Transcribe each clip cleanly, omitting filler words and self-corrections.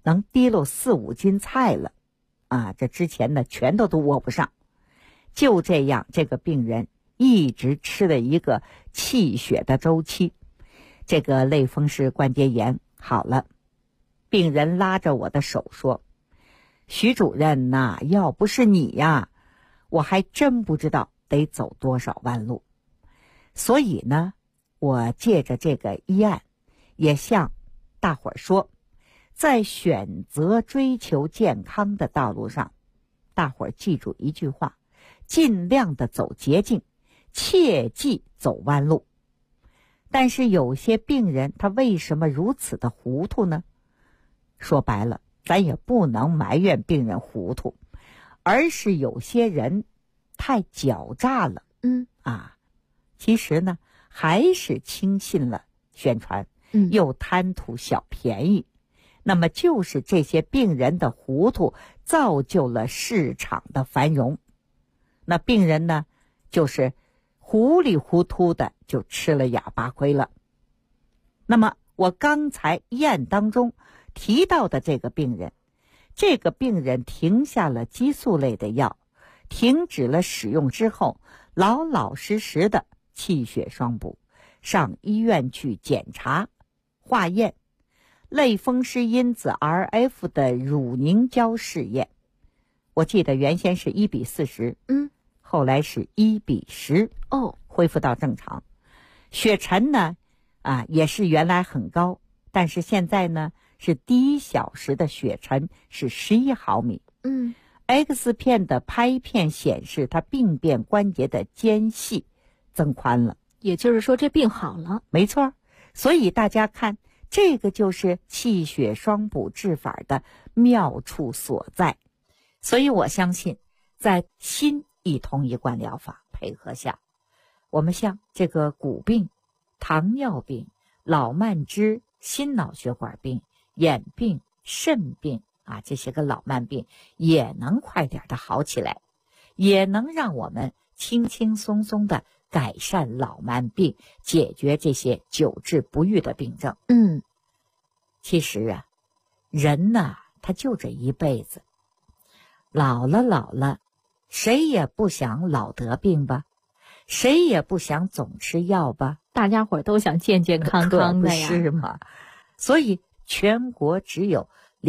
能提溜4-5斤菜了啊！这之前呢拳头都握不上。就这样，这个病人一直吃了一个气血的周期，这个类风湿关节炎好了。病人拉着我的手说：“徐主任呐，要不是你呀，我还真不知道得走多少弯路。”所以呢，我借着这个医案，也向大伙儿说，在选择追求健康的道路上，大伙儿记住一句话：尽量的走捷径，切忌走弯路。但是有些病人他为什么如此的糊涂呢？说白了，咱也不能埋怨病人糊涂，而是有些人太狡诈了。其实呢，还是轻信了宣传，又贪图小便宜。那么就是这些病人的糊涂，造就了市场的繁荣。那病人呢，就是糊里糊涂的就吃了哑巴亏了。那么我刚才医案当中提到的这个病人停下了激素类的药，停止了使用之后，老老实实的气血双补，上医院去检查化验类风湿因子 RF 的乳凝胶试验。我记得原先是1:40，后来是1:10，恢复到正常。血沉呢也是原来很高，但是现在呢是第1小时的血沉是11毫米。X 片的拍片显示他病变关节的间隙增宽了， 也就是说这病好了。 没错，所以大家看，这个就是气血双补治法的妙处所在。所以我相信，在新一通一贯疗法配合下，我们像这个骨病、糖尿病、老慢支、心脑血管病、眼病、肾病这些个老慢病也能快点的好起来，也能让我们轻轻松松的改善老慢病，解决这些久治不愈的病症。其实人呢，他就这一辈子，老了，谁也不想老得病吧，谁也不想总吃药吧， 大家伙都想健健康康的呀， 可不是吗？所以全国只有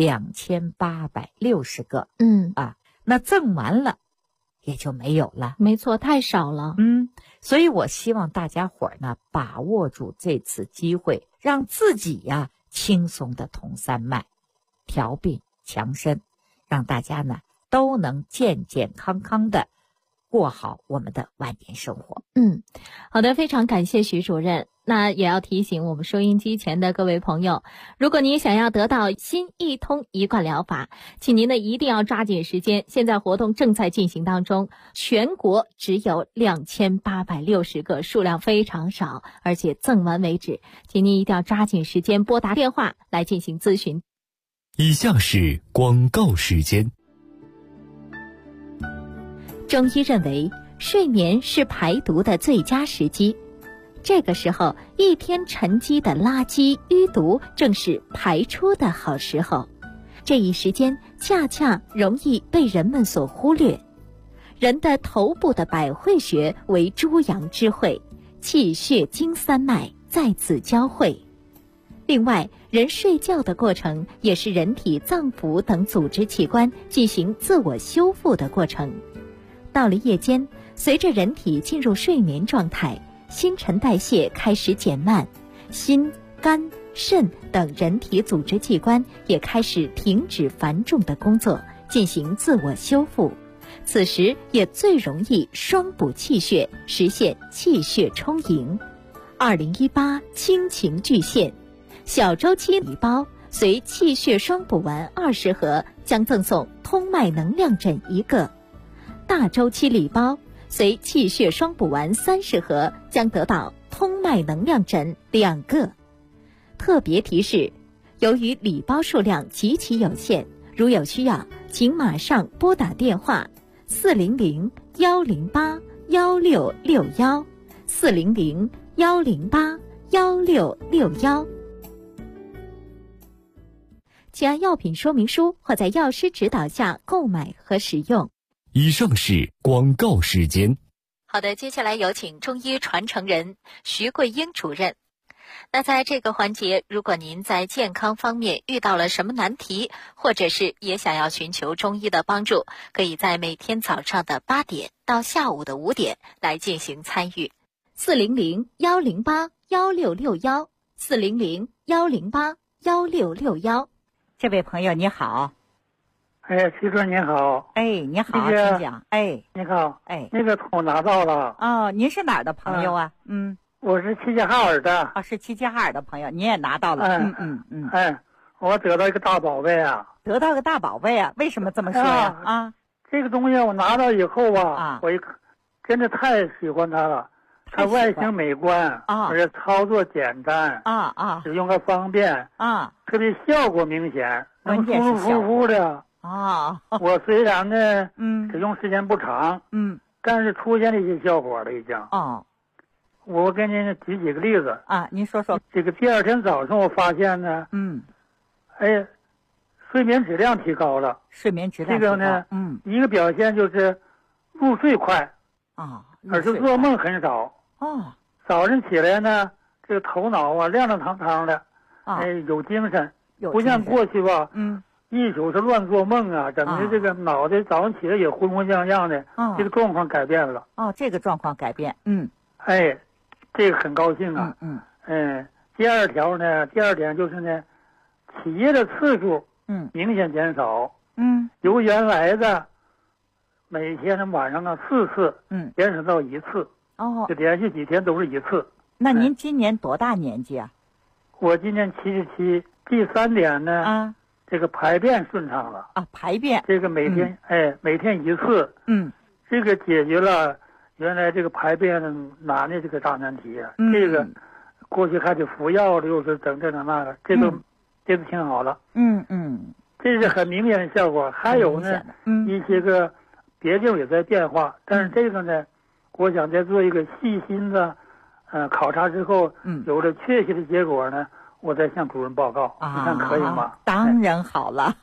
2860个，那赠完了也就没有了。 没错，太少了。 所以我希望大家伙呢，把握住这次机会，让自己轻松的通三脉，调病强身，让大家呢都能健健康康的过好我们的晚年生活。 好的，非常感谢徐主任。那也要提醒我们收音机前的各位朋友，如果您想要得到新一通一贯疗法，请您呢一定要抓紧时间，现在活动正在进行当中，全国只有2860个，数量非常少，而且赠完为止，请您一定要抓紧时间拨打电话来进行咨询。 以下是广告时间。 中医认为，睡眠是排毒的最佳时机。这个时候，一天沉积的垃圾淤毒正是排出的好时候。这一时间恰恰容易被人们所忽略。人的头部的百会穴为诸阳之会，气血经三脉在此交汇。另外，人睡觉的过程也是人体脏腑等组织器官进行自我修复的过程。到了夜间，随着人体进入睡眠状态，新陈代谢开始减慢，心、肝、肾等人体组织器官也开始停止繁重的工作，进行自我修复。此时也最容易双补气血，实现气血充盈。2018亲情巨献，小周期礼包随气血双补丸20盒将赠送通脉能量枕1个，大周期礼包随气血双补丸30盒将得到通脉能量枕2个。特别提示，由于礼包数量极其有限，如有需要，请马上拨打电话400-108-1661 400-108-1661。 请按药品说明书或在药师指导下购买和使用。 以上是广告时间。 好的，接下来有请中医传承人徐桂英主任。那在这个环节，如果您在健康方面遇到了什么难题，或者是也想要寻求中医的帮助，可以在每天早上的8点到下午的5点来进行参与。400-108-1661，400-108-1661。 这位朋友你好。 哎，徐主任您好。 哎，你好，请讲。哎， 你好。 哎， 那个我拿到了。 哦，您是哪儿的朋友啊？ 我是齐齐哈尔的。 啊，是齐齐哈尔的朋友，你也拿到了。 我得到一个大宝贝啊。 得到个大宝贝啊？为什么这么说呀？ 这个东西我拿到以后我真的太喜欢它了。它外形美观而且操作简单使用还方便特别效果明显，能舒舒服服的我虽然呢使用时间不长但是出现了一些效果了已经。我给您举几个例子您说说。 这个第二天早上我发现呢睡眠质量提高了。 睡眠质量这个呢一个表现就是入睡快而且做梦很少。早上起来呢，这个头脑亮亮堂堂的，有精神，不像过去吧，一宿是乱做梦整的这个脑袋早上起来也昏昏样样的，这个状况改变了。 这个状况改变， 这个很高兴啊。第二点就是呢，起夜的次数明显减少，由原来的每天的晚上4次，减少到1次。就连续几天都是1次。 那您今年多大年纪啊？ 我今年77。第3点呢，这个排便顺畅了。 排便。 这个每天1次。这个解决了原来这个排便难的这个大难题啊。这个过去还得服药的，又是整这整那个，这都挺好了。这是很明显的效果。还有呢，一些个别地也在变化，但是这个呢。我想再做一个细心的考察之后有了确切的结果呢我再向主任报告。你看可以吗？ 当然好了。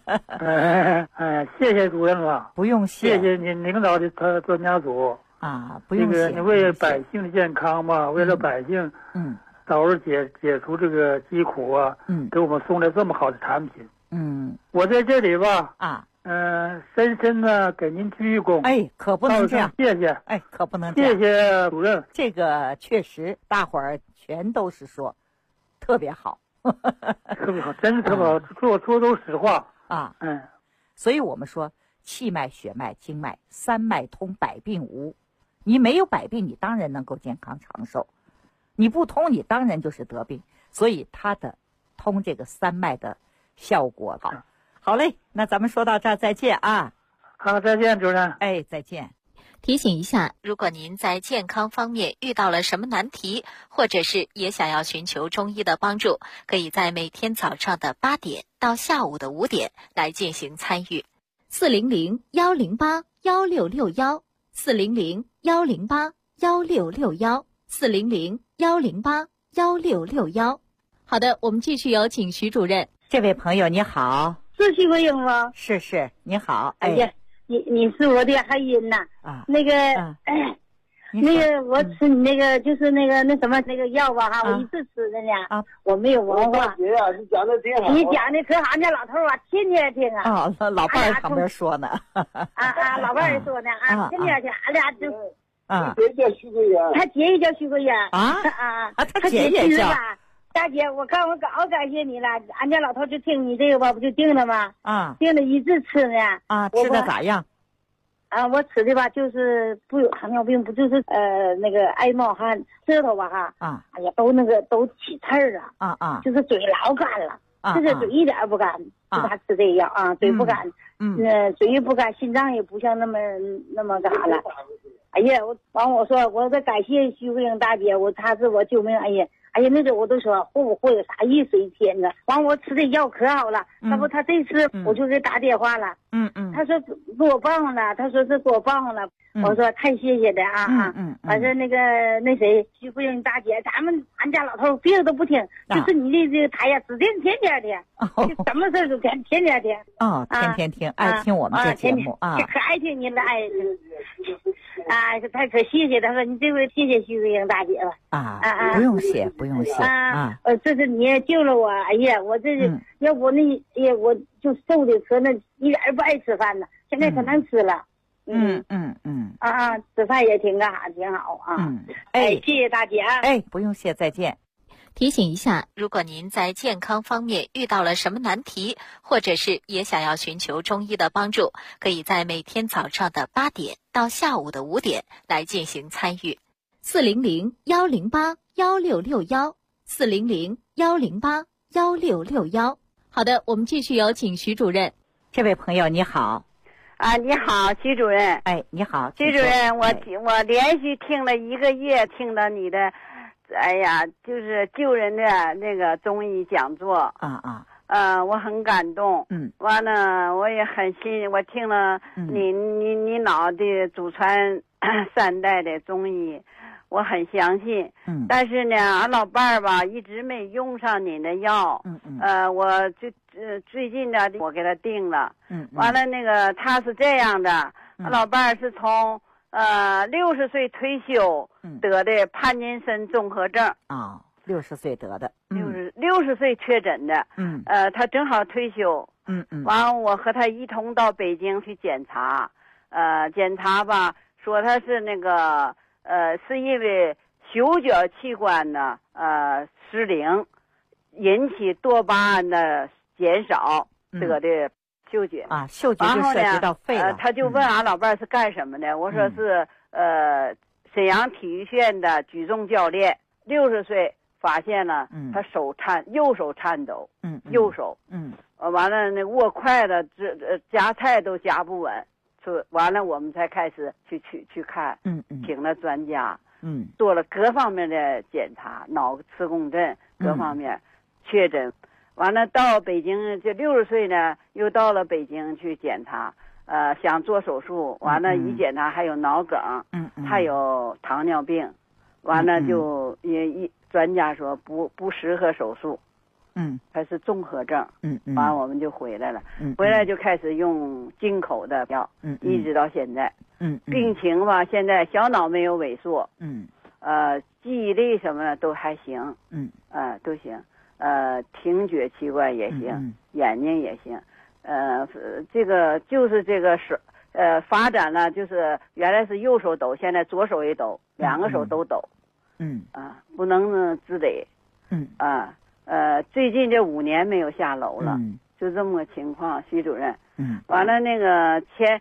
谢谢主任了。 不用谢。 谢谢您领导的专家组不用谢。 你为百姓的健康嘛，为了百姓早日解除这个疾苦给我们送来这么好的产品。我在这里吧深深的给您鞠躬。 可不能这样。 谢谢。 可不能这样。 谢谢主任。 这个确实，大伙儿全都是说，特别好。 特别好，真是特别好。说都实话所以我们说，气脉、血脉、经脉3脉通，百病无。你没有百病，你当然能够健康长寿；你不通，你当然就是得病。所以它的通这个3脉的效果好。好嘞，那咱们说到这儿，再见啊！ 好，再见，主任。 再见。 提醒一下，如果您在健康方面遇到了什么难题，或者是也想要寻求中医的帮助，可以在每天早上的8点到下午的5点来进行参与。400-108-1661，400-108-1661，400-108-1661。好的，我们继续有请徐主任。 这位朋友你好。 是徐桂英吗？ 是，你好。 你是我的海音呐。那个我吃你那个就是那什么那个药吧我一直吃的呢我没有文化。 你讲的挺好。 你讲的可好，俺家老头天天听老伴儿旁边说呢。 老伴儿说呢天天听，俺俩就姐叫徐桂英。 他姐也叫徐桂英他姐也叫。 大姐，我老感谢你了，俺家老头就听你这个吧，不就定了吗？定了一直吃呢。 吃的咋样？ 我吃的吧，就是不有糖尿病，不就是那个爱冒汗，舌头吧哎呀，都起刺儿了就是嘴老干了，就是嘴一点不干，就他吃这药嘴不干，嘴也不干，心脏也不像那么干啥了。哎呀，我说我得感谢徐桂英大姐，她是我救命。哎呀， 哎呀，那个我都说活有啥意思一天呢？完我吃的药可好了，他这次我就给打电话了，他说给我报上了，他说是给我报上了，我说太谢谢的啊反正那谁徐夫人大姐，俺家老头别的都不听，就是你的这个台呀，指定天天听，什么事都天天听天天听，爱听我们这节目可爱听你了，爱听他可谢谢，他说你这回谢谢徐瑞英大姐了不用谢这是你救了我，哎呀，我这是要不我就瘦的可能一点也不爱吃饭呢，现在可能吃了。吃饭也挺好谢谢大姐不用谢，再见。 提醒一下，如果您在健康方面遇到了什么难题，或者是也想要寻求中医的帮助，可以在每天早上的8点到下午的5点来进行参与。400-108-1661，400-108-1661。好的，我们继续有请徐主任。 这位朋友你好。 你好，徐主任。 你好， 徐主任，我连续听了1个月，听了你的，就是救人的那个中医讲座我很感动。完了，我也很我听了你老的祖传3代的中医，我很相信。但是呢，俺老伴儿吧一直没用上您的药。我就最近呢，我给他定了。完了那个他是这样的，俺老伴儿是从60岁退休得的帕金森综合症。 60岁得的。 60岁确诊的。他正好退休。完了我和他一同到北京去检查。检查吧，说他是那个是因为手脚器官呢失灵，引起多巴胺的减少得的嗅觉。 嗅觉就涉及到肺了。 他就问俺老伴是干什么的，我说是沈阳体育县的举重教练。60岁发现了他右手颤抖。右手。完了那握筷子夹菜都夹不稳。完了我们才开始去看。请了专家。做了各方面的检查，脑磁共振各方面确诊。完了到北京，这60岁呢又到了北京去检查，想做手术。完了一检查还有脑梗。还有糖尿病。完了就专家说不适合手术。还是综合症。完了我们就回来了。回来就开始用进口的药。一直到现在。病情吧，现在小脑没有萎缩。记忆力什么的都还行。都行。听觉器官也行。眼睛也行。这个就是这个是发展了，就是原来是右手抖，现在左手也抖，2个手都抖。不能自理。最近这5年没有下楼了。就这么个情况，徐主任。完了那个前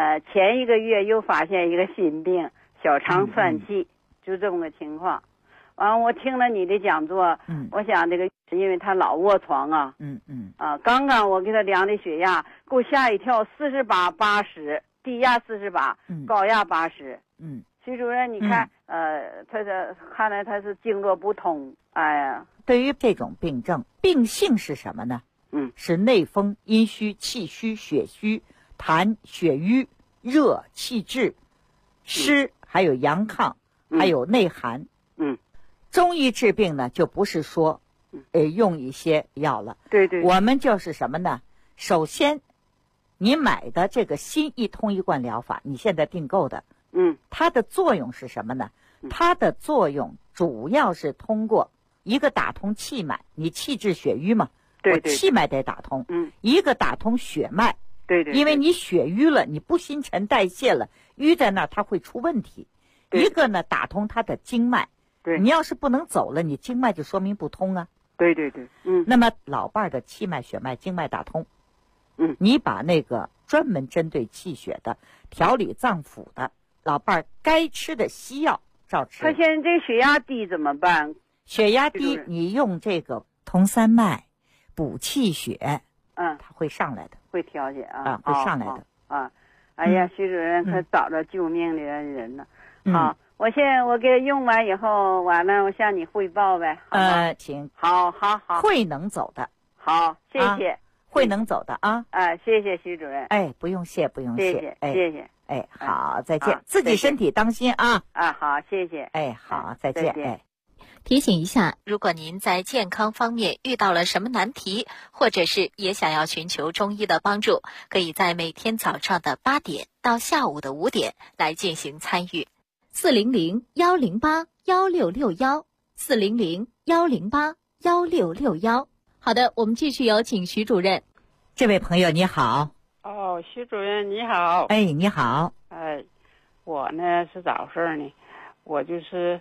1个月又发现一个新病，小肠疝气，就这么个情况。完了我听了你的讲座。我想这个因为他老卧床刚刚我给他量的血压，给我吓一跳，48/80，低压48，高压80。徐主任，你看，看来他是经络不通。 对于这种病症，病性是什么呢？是内风、阴虚、气虚、血虚、痰、血瘀、热、气滞、湿，还有阳亢，还有内寒。中医治病呢，就不是说用一些药了。 对。 我们就是什么呢？首先你买的这个新一通一贯疗法，你现在订购的。它的作用是什么呢？它的作用主要是通过一个打通气脉，你气滞血瘀嘛。我气脉得打通。一个打通血脉。因为你血瘀了，你不新陈代谢了，瘀在那儿它会出问题。一个呢打通它的经脉。你要是不能走了，你经脉就说明不通啊。 对。 那么老伴儿的气脉血脉经脉打通。你把那个专门针对气血的调理脏腑的老伴儿该吃的西药照吃。 他现在这血压低怎么办？ 血压低，你用这个通三脉补气血。它会上来的， 会调节会上来的。 哎呀，徐主任可找着救命的人了。好， 我给他用完以后，完了我向你汇报呗。 请。 好。 会能走的。 好，谢谢。 会能走的啊。 谢谢徐主任。 不用谢。 谢谢。 好，再见。自己身体当心啊。 好，谢谢。 好，再见。 提醒一下，如果您在健康方面遇到了什么难题，或者是也想要寻求中医的帮助，可以在每天早上的8点到下午的5点来进行参与。400-108-1661，400-108-1661。好的，我们继续有请徐主任。 这位朋友你好。 徐主任你好。 你好。 我呢是咋回事呢？我就是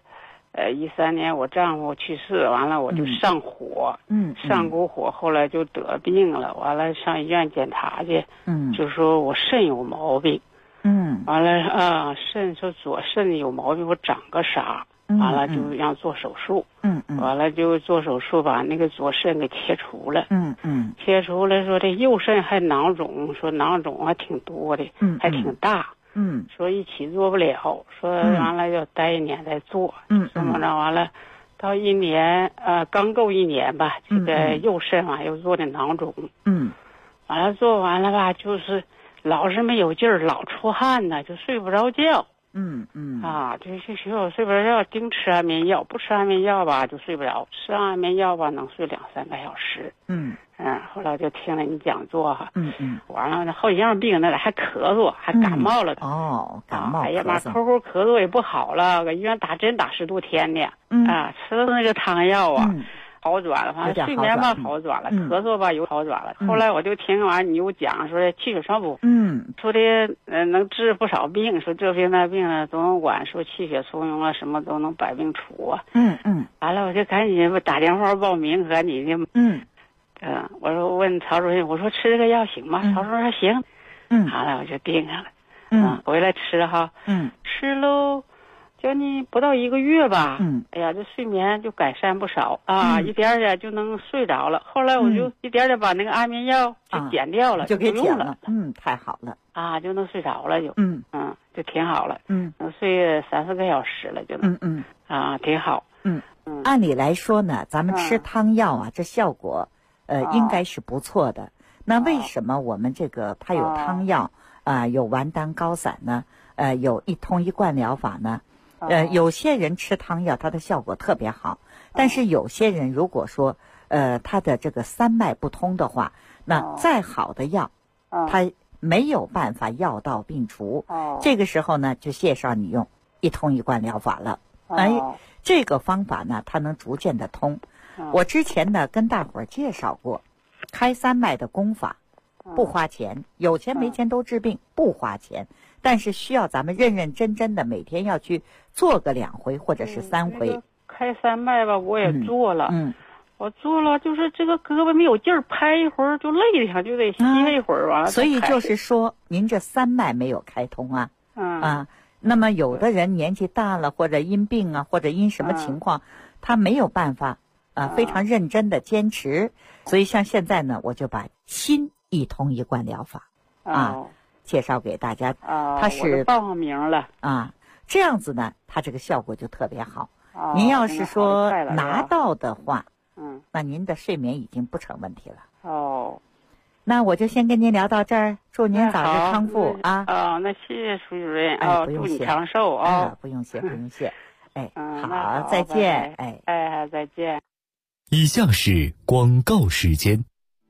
13年我丈夫去世，完了我就上火，上过火，后来就得病了，完了上医院检查去，就说我肾有毛病，完了肾说左肾有毛病，我长个啥，完了就让做手术，完了就做手术把那个左肾给切除了，切除了说这右肾还囊肿，说囊肿还挺多的，还挺大。说一起做不了，说完了要待1年再做，这么着完了，到1年刚够1年吧，这个右肾又做的囊肿，完了做完了吧，就是老是没有劲儿，老出汗呢，就睡不着觉，就是学我睡不着觉，盯吃安眠药，不吃安眠药吧就睡不着，吃安眠药吧能睡2-3个小时，后来就听了你讲座哈，完了好几样病，那还咳嗽，还感冒了， 感冒， 哎呀妈，咳嗽也不好了，搁医院打针打10多天的，吃的那个汤药好转了，反正睡眠吧好转了，咳嗽吧又好转了。后来我就听完你又讲说气血双补，说的能治不少病，说这病那病呢都能管，说气血充盈了什么都能百病除啊。完了我就赶紧打电话报名和你的，我说问曹主任，我说吃这个药行吗？曹主任说行，完了我就定下了，回来吃哈，吃喽。将近不到1个月吧，哎呀，这睡眠就改善不少啊，一点点就能睡着了。后来我就一点点把那个安眠药就减掉了， 就给减了。 太好了啊，就能睡着了就，就挺好了，能睡3-4个小时了就能，挺好， 按理来说呢，咱们吃汤药啊，这效果应该是不错的。那为什么我们这个它有汤药有丸丹高散呢？有一通一贯疗法呢？有些人吃汤药，它的效果特别好，但是有些人如果说，他的这个3脉不通的话，那再好的药，它没有办法药到病除。这个时候呢，就介绍你用一通一贯疗法了。这个方法呢，它能逐渐的通。我之前呢跟大伙儿介绍过，开3脉的功法，不花钱，有钱没钱都治病，不花钱。但是需要咱们认认真真的每天要去做个2回或者是3回。 开3脉吧，我也做了，我做了，就是这个胳膊没有劲儿，拍一会儿就累的，就得歇一会儿完了。 所以就是说，您这3脉没有开通啊，那么有的人年纪大了，或者因病或者因什么情况，他没有办法非常认真的坚持。所以像现在呢，我就把新一通一贯疗法介绍给大家，它是报上名了这样子呢，它这个效果就特别好。您要是说拿到的话，那您的睡眠已经不成问题了。那我就先跟您聊到这儿，祝您早日康复那谢谢徐主任不用谢， 祝你长寿不用谢，不用谢。好，再见。 再见。 以下是广告时间。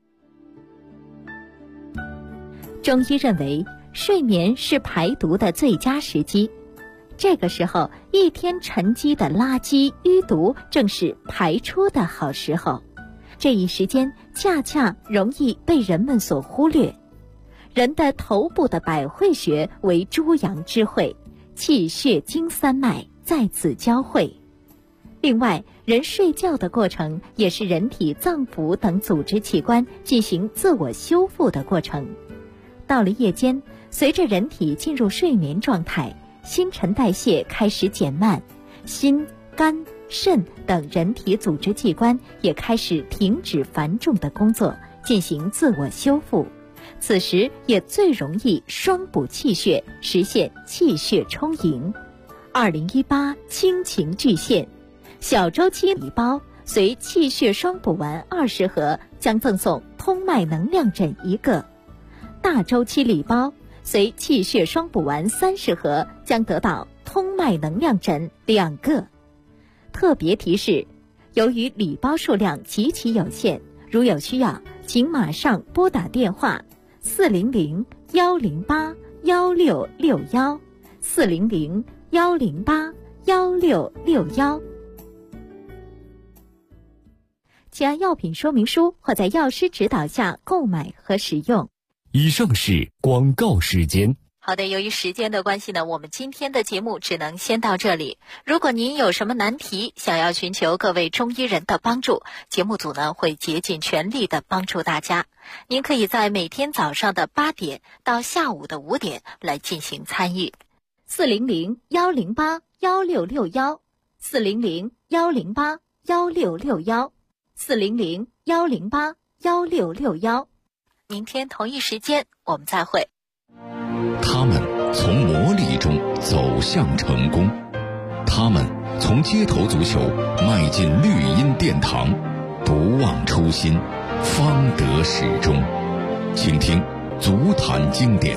中医认为，睡眠是排毒的最佳时机。这个时候，一天沉积的垃圾、淤毒正是排出的好时候。这一时间恰恰容易被人们所忽略。人的头部的百会穴为诸阳之会，气血经3脉在此交汇。另外，人睡觉的过程也是人体脏腑等组织器官进行自我修复的过程。到了夜间，随着人体进入睡眠状态，新陈代谢开始减慢，心、肝、肾等人体组织器官也开始停止繁重的工作，进行自我修复。此时也最容易双补气血，实现气血充盈。 2018亲情巨献，小周期礼包随气血双补丸20盒将赠送通脉能量枕1个，大周期礼包随气血双补丸30盒将得到通脉能量枕2个。特别提示，由于礼包数量极其有限，如有需要，请马上拨打电话400-108-1661 400-108-1661。请按药品说明书或在药师指导下购买和使用。 以上是广告时间。 好的，由于时间的关系呢，我们今天的节目只能先到这里。如果您有什么难题，想要寻求各位中医人的帮助，节目组呢会竭尽全力的帮助大家。您可以在每天早上的8点到下午的5点来进行参与。400-108-1661 400-108-1661 400-108-1661。明天同一时间我们再会。 他们从磨砺中走向成功，他们从街头足球迈进绿荫殿堂，不忘初心，方得始终。请听足坛经典。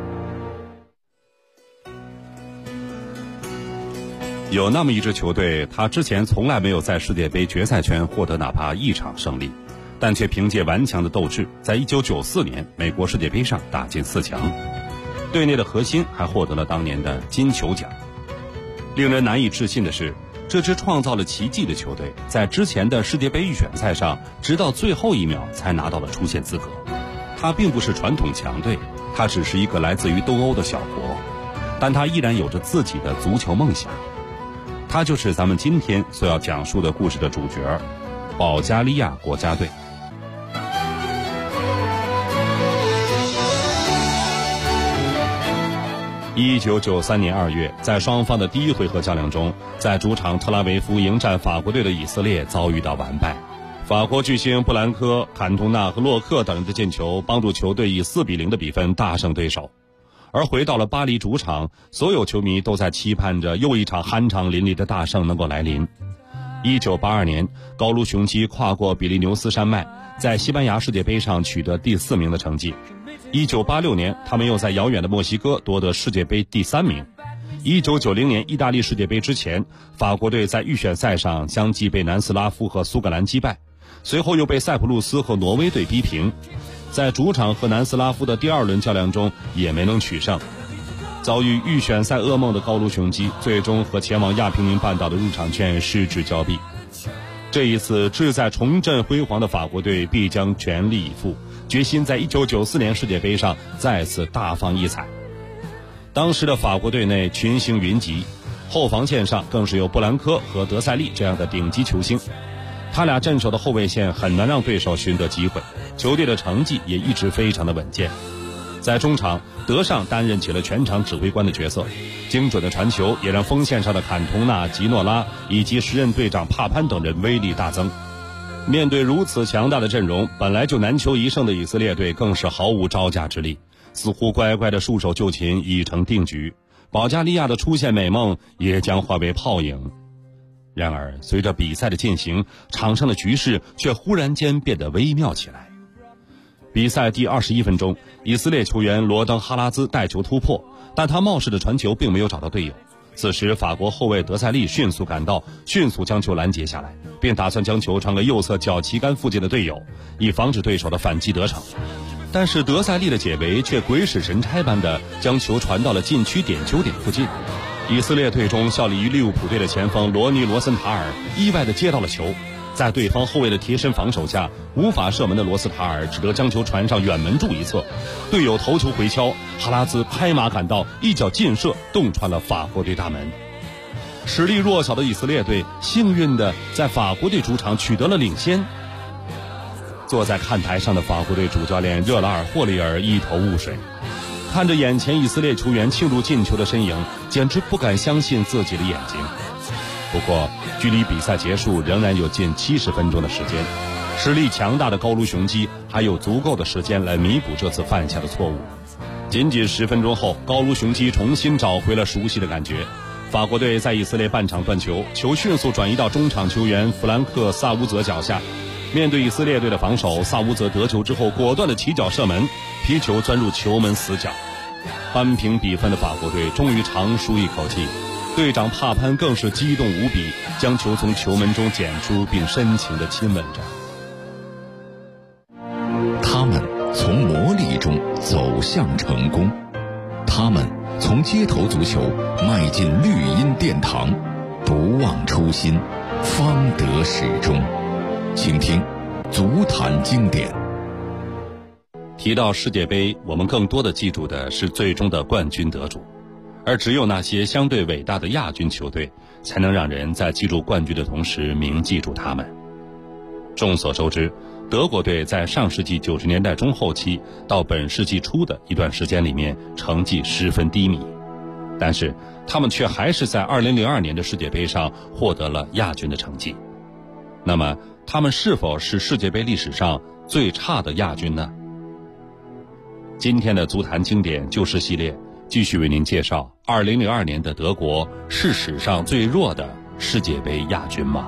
有那么一支球队，他之前从来没有在世界杯决赛圈获得哪怕一场胜利，但却凭借顽强的斗志，在1994年美国世界杯上打进4强。队内的核心还获得了当年的金球奖。令人难以置信的是，这支创造了奇迹的球队，在之前的世界杯预选赛上，直到最后1秒才拿到了出线资格。他并不是传统强队，他只是一个来自于东欧的小国，但他依然有着自己的足球梦想。他就是咱们今天所要讲述的故事的主角——保加利亚国家队。1993年2月，在双方的第一回合较量中，在主场特拉维夫迎战法国队的以色列遭遇到完败。法国巨星布兰科、坎通纳和洛克等人的进球帮助球队以4-0的比分大胜对手。而回到了巴黎主场，所有球迷都在期盼着又一场酣畅淋漓的大胜能够来临。1982年，高卢雄鸡跨过比利牛斯山脉，在西班牙世界杯上取得第4名的成绩。1986年，他们又在遥远的墨西哥夺得世界杯第3名。1990年意大利世界杯之前，法国队在预选赛上相继被南斯拉夫和苏格兰击败，随后又被塞浦路斯和挪威队逼平。在主场和南斯拉夫的第2轮较量中也没能取胜。遭遇预选赛噩梦的高卢雄鸡，最终和前往亚平宁半岛的入场券失之交臂。这一次志在重振辉煌的法国队必将全力以赴，决心在1994年世界杯上再次大放异彩。当时的法国队内群星云集，后防线上更是有布兰科和德塞利这样的顶级球星，他俩镇守的后卫线很难让对手寻得机会，球队的成绩也一直非常的稳健。在中场，德尚担任起了全场指挥官的角色，精准的传球也让锋线上的坎通纳、吉诺拉以及时任队长帕潘等人威力大增。面对如此强大的阵容，本来就难求一胜的以色列队更是毫无招架之力，似乎乖乖的束手就擒已成定局，保加利亚的出线美梦也将化为泡影。然而随着比赛的进行，场上的局势却忽然间变得微妙起来。比赛第21分钟，以色列球员罗登哈拉兹带球突破，但他冒失的传球并没有找到队友。此时法国后卫德塞利迅速赶到，迅速将球拦截下来，并打算将球传给右侧脚旗杆附近的队友，以防止对手的反击得逞。但是德塞利的解围却鬼使神差般的将球传到了禁区点球点附近。以色列队中效力于利物浦队的前锋罗尼·罗森塔尔意外地接到了球，在对方后卫的贴身防守下，无法射门的罗斯塔尔只得将球传上远门柱一侧，队友头球回敲，哈拉兹拍马赶到，一脚劲射洞穿了法国队大门。实力弱小的以色列队幸运地在法国队主场取得了领先。坐在看台上的法国队主教练热拉尔·霍利尔一头雾水，看着眼前以色列球员庆祝进球的身影，简直不敢相信自己的眼睛。不过距离比赛结束仍然有近70分钟的时间，实力强大的高卢雄鸡还有足够的时间来弥补这次犯下的错误。仅仅10分钟后，高卢雄鸡重新找回了熟悉的感觉， 法国队在以色列半场断球，球迅速转移到中场球员弗兰克·萨乌泽脚下。面对以色列队的防守，萨乌泽得球之后果断的起脚射门，皮球钻入球门死角。扳平比分的法国队终于长舒一口气，队长帕潘更是激动无比，将球从球门中捡出并深情地亲吻着。 他们从磨砺中走向成功，他们从街头足球迈进绿茵殿堂，不忘初心，方得始终。请听足坛经典。 提到世界杯，我们更多的记住的是最终的冠军得主，而只有那些相对伟大的亚军球队，才能让人在记住冠军的同时铭记住他们。众所周知，德国队在上世纪90年代中后期到本世纪初的一段时间里面成绩十分低迷，但是他们却还是在2002年的世界杯上获得了亚军的成绩。那么他们是否是世界杯历史上最差的亚军呢？今天的足坛经典旧事系列继续为您介绍2002年的德国是史上最弱的世界杯亚军吗？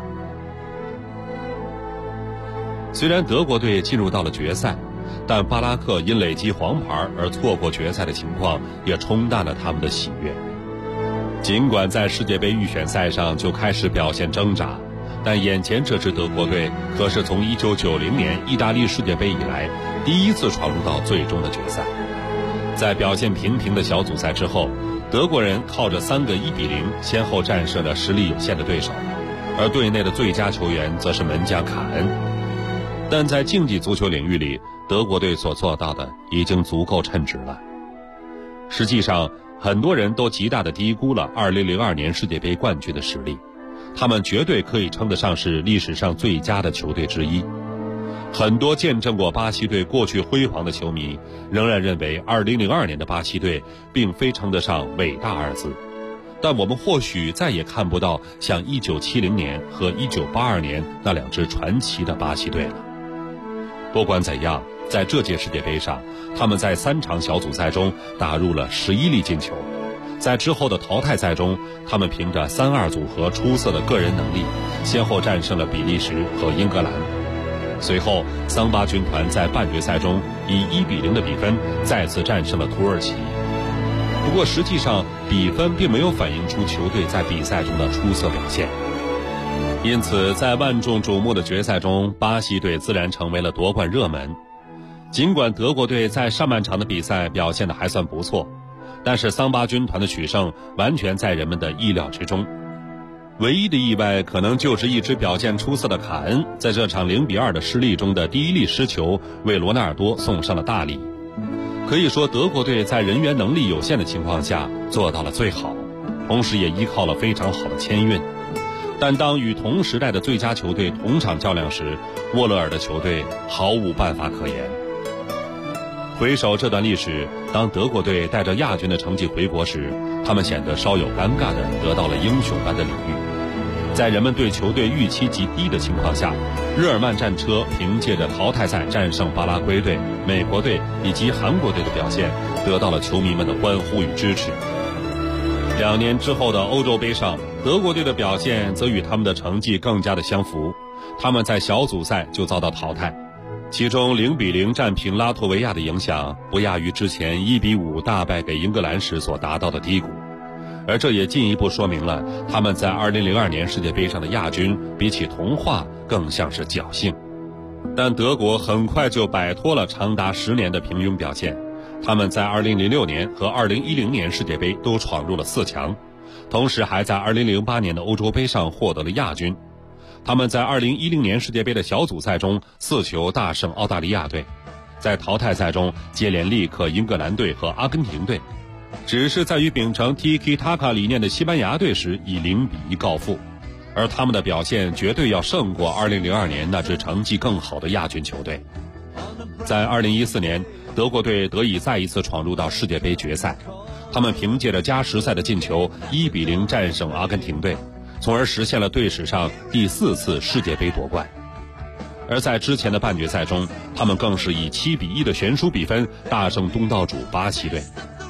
虽然德国队进入到了决赛，但巴拉克因累积黄牌而错过决赛的情况也冲淡了他们的喜悦。尽管在世界杯预选赛上就开始表现挣扎，但眼前这支德国队可是从1990年意大利世界杯以来第一次闯入到最终的决赛。在表现平平的小组赛之后，德国人靠着3个1-0先后战胜了实力有限的对手，而队内的最佳球员则是门将卡恩。但在竞技足球领域里，德国队所做到的已经足够称职了。实际上，很多人都极大地低估了2002年世界杯冠军的实力，他们绝对可以称得上是历史上最佳的球队之一。很多见证过巴西队过去辉煌的球迷仍然认为2002年的巴西队并非称得上伟大二字，但我们或许再也看不到像1970年和1982年那2支传奇的巴西队了。不管怎样，在这届世界杯上，他们在3场小组赛中打入了11粒进球。在之后的淘汰赛中，他们凭着3-2组合出色的个人能力，先后战胜了比利时和英格兰。随后，桑巴军团在半决赛中以1-0的比分再次战胜了土耳其。不过实际上，比分并没有反映出球队在比赛中的出色表现。因此，在万众瞩目的决赛中，巴西队自然成为了夺冠热门。尽管德国队在上半场的比赛表现得还算不错，但是桑巴军团的取胜完全在人们的意料之中。唯一的意外可能就是一支表现出色的卡恩在这场0-2的失利中的第一粒失球为罗纳尔多送上了大礼。可以说，德国队在人员能力有限的情况下做到了最好，同时也依靠了非常好的签运。但当与同时代的最佳球队同场较量时，沃勒尔的球队毫无办法可言。回首这段历史，当德国队带着亚军的成绩回国时，他们显得稍有尴尬地得到了英雄般的礼遇。在人们对球队预期极低的情况下，日耳曼战车凭借着淘汰赛战胜巴拉圭队、美国队以及韩国队的表现，得到了球迷们的欢呼与支持。2年之后的欧洲杯上，德国队的表现则与他们的成绩更加的相符，他们在小组赛就遭到淘汰。其中0-0战平拉脱维亚的影响不亚于之前1-5大败给英格兰时所达到的低谷，而这也进一步说明了他们在2002年世界杯上的亚军比起童话更像是侥幸。但德国很快就摆脱了长达10年的平庸表现，他们在2006年和2010年世界杯都闯入了4强，同时还在2008年的欧洲杯上获得了亚军。他们在2010年世界杯的小组赛中4球大胜澳大利亚队，在淘汰赛中接连力克英格兰队和阿根廷队，只是在于秉承 Tiki-Taka 理念的西班牙队时以0-1告负，而他们的表现绝对要胜过2002年那支成绩更好的亚军球队。在2014年，德国队得以再一次闯入到世界杯决赛，他们凭借着加时赛的进球1-0战胜阿根廷队，从而实现了队史上第4次世界杯夺冠。而在之前的半决赛中，他们更是以7-1的悬殊比分大胜东道主巴西队。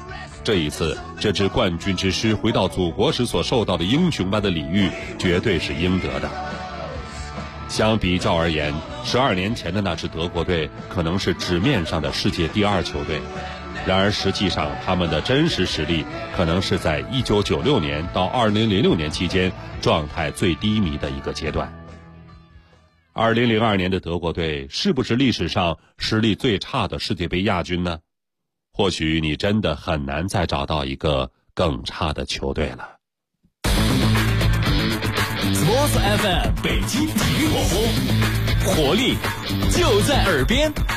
这一次，这支冠军之师回到祖国时所受到的英雄般的礼遇，绝对是应得的。相比较而言，12年前的那支德国队可能是纸面上的世界第2球队，然而实际上他们的真实实力可能是在1996年到2006年期间状态最低迷的一个阶段。2002年的德国队是不是历史上实力最差的世界杯亚军呢？或许你真的很难再找到一个更差的球队了。 Sports FM 北京体育广播，活力就在耳边。